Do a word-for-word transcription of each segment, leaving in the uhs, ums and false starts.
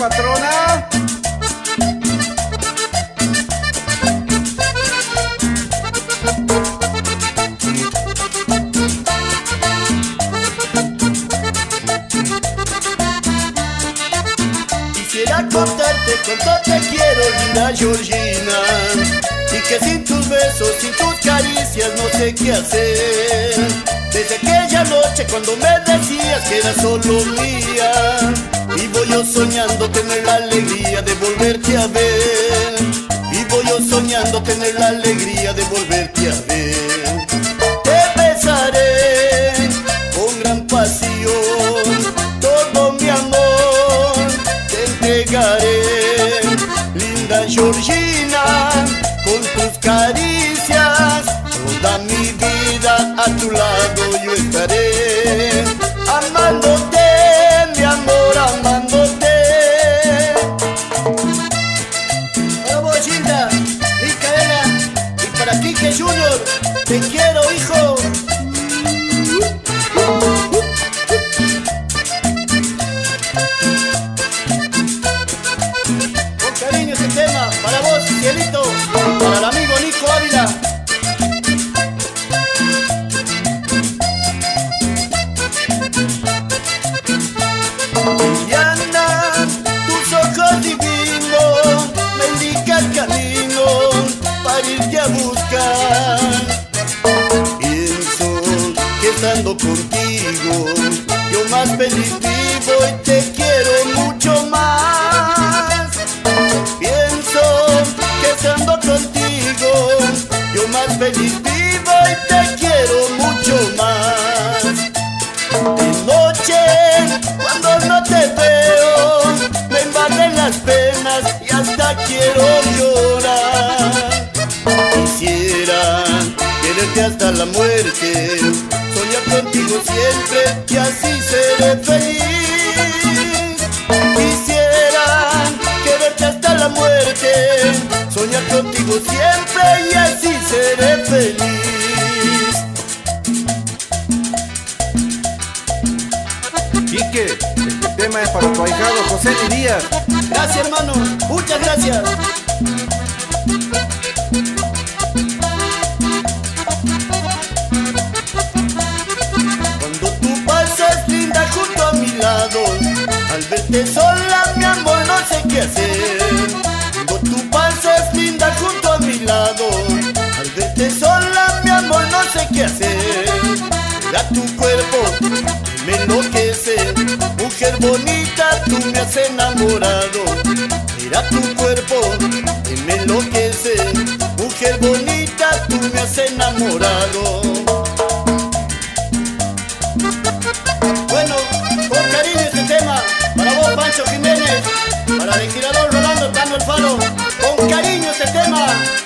patrona. Quisiera contarte cuánto te quiero, linda Georgina, y que sin tus besos, sin tus caricias no sé qué hacer. Desde aquella noche cuando me decías que eras solo mía, vivo yo soñando tener la alegría de volverte a ver. Vivo yo soñando tener la alegría de volverte a ver. Te besaré con gran pasión, todo mi amor te entregaré, linda Georgina, con tus caricias, toda mi vida a tu lado yo estaré, amándote, mi amor, amándote. Para vos, Gilda, Micaela, y para Quique Junior, te quiero, hijo. Con cariño ese tema, para vos, cielito, y para el amigo Nico Ávila. Liliana, tus ojos divinos me indican el camino para irte a buscar. Pienso que estando contigo yo más feliz vivo y te quiero mucho más. Pienso que estando contigo yo más feliz vivo y te quiero mucho más. De noche, cuando no te veo, me invaden las penas y hasta quiero llorar. Quisiera quererte hasta la muerte, soñar contigo siempre y así seré feliz. Quisiera quererte hasta la muerte, soñar contigo siempre y así seré feliz. Quique, este tema es para tu ahijado José Díaz. Gracias, hermano, muchas gracias. Cuando tú pasas linda junto a mi lado, al verte sola mi amor no sé qué hacer. Cuando tú pasas linda junto a mi lado, al verte sola mi amor no sé qué hacer. Mira tu cuerpo me enloquece, mujer bonita, tú me has enamorado. Mira tu cuerpo que me enloquece, mujer bonita, tú me has enamorado. Bueno, con cariño este tema, para vos Pancho Jiménez, para el girador Rolando Tano el Faro, con cariño este tema.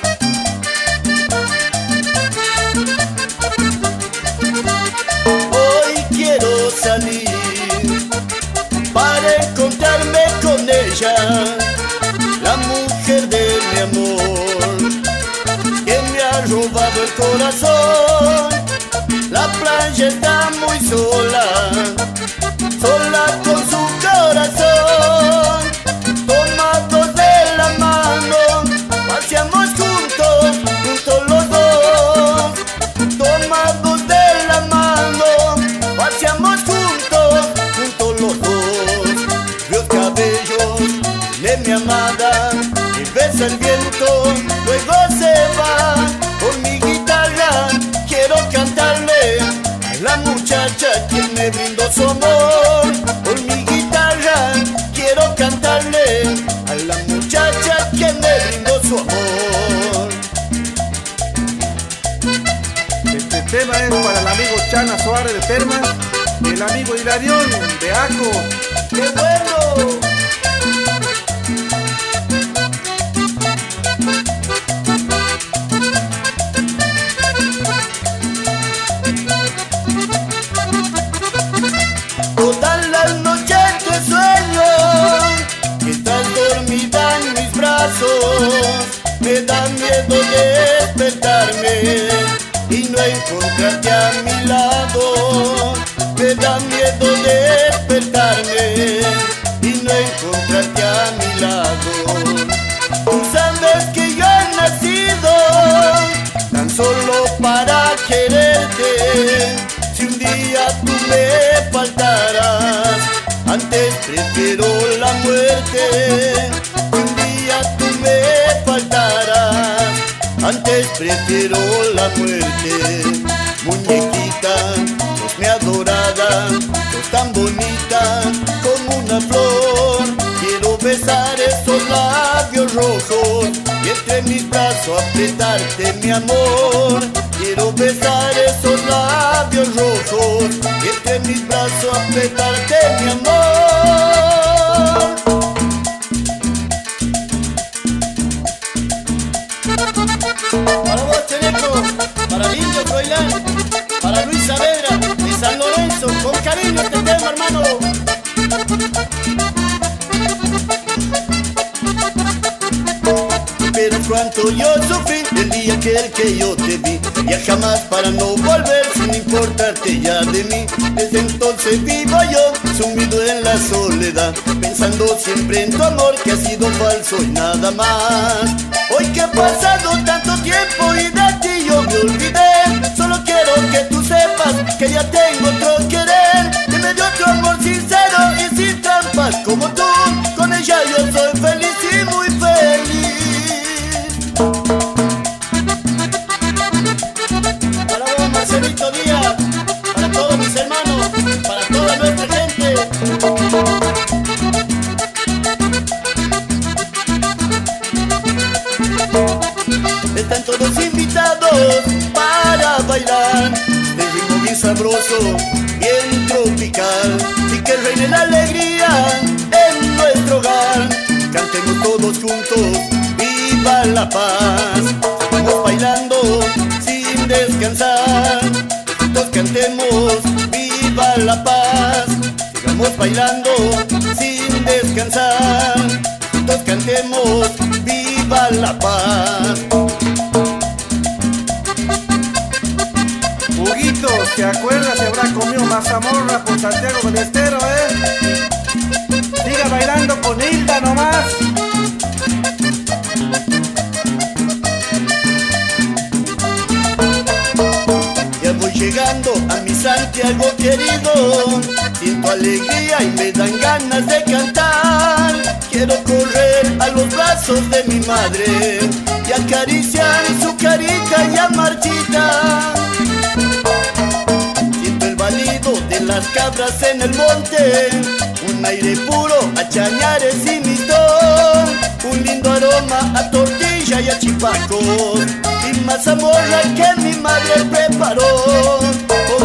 Quiero salir para encontrarme con ella, la mujer de mi amor, que me ha robado el corazón. La playa está muy sola, sola con su corazón. Tomados de la mano, paseamos juntos, juntos los dos. Tomados de la mano, paseamos juntos, juntos los dos. Los cabellos de mi amada me besa el viento, luego se va. Con mi guitarra quiero cantarle a la muchacha quien me brindó su amor. Con mi guitarra quiero cantarle a la muchacha quien me brindó su amor. Este tema es para el amigo Chana Suárez de Termas y el amigo Hilarión de Aco. ¡Qué bueno! Todas las noches te sueño que estás dormida en mis brazos. Me da miedo despertarme y no encontrarte a mi lado. Me da miedo despertarme y no encontrarte a mi lado. Tú sabes que yo he nacido tan solo para quererte. Si un día tú me faltaras, antes prefiero la muerte. Si un día tú me faltaras, antes prefiero la muerte. Muñequita, sos mi adorada, sos tan bonita como una flor. Quiero besar esos labios rojos y entre mis brazos apretarte, mi amor. Quiero besar esos labios rojos y entre mis brazos apretarte, mi amor. Para vos, Cheneco, para Lindo Froilán, para Luis Saavedra de San Lorenzo, con cariño este tema, hermano. Pero cuánto yo sufrí el día aquel que yo te vi, ya jamás para no volver sin importarte ya de mí. Desde entonces vivo yo sumido en la soledad, pensando siempre en tu amor que ha sido falso y nada más. Hoy que ha pasado tanto tiempo y de ti yo me olvidé, solo quiero que tú sepas que ya tengo otro querer, que me dio otro amor sincero y sin trampas como tú. Con ella yo soy feliz y muy feliz. Para vos, Marcelito Díaz, para todos mis hermanos, para toda nuestra gente. Están todos invitados para bailar de ritmo bien sabroso, bien tropical, y que reine la alegría en nuestro hogar. Cantemos todos juntos, viva la paz. Estamos bailando sin descansar. Juntos cantemos, viva la paz. Sigamos bailando sin descansar. Juntos cantemos, viva la paz. Huguito, ¿te acuerdas? Se habrá comido mazamorra por Santiago del Estero, ¿eh? Siga bailando con Hilda nomás. Ya voy llegando a mi Santiago querido, siento alegría y me dan ganas de cantar. Quiero correr a los brazos de mi madre y acariciar su carita ya marchita. Siento el balido de las cabras en el monte, un aire puro a chañares y mistón, un lindo aroma a tortilla y a chipacos y mazamorra que mi madre preparó.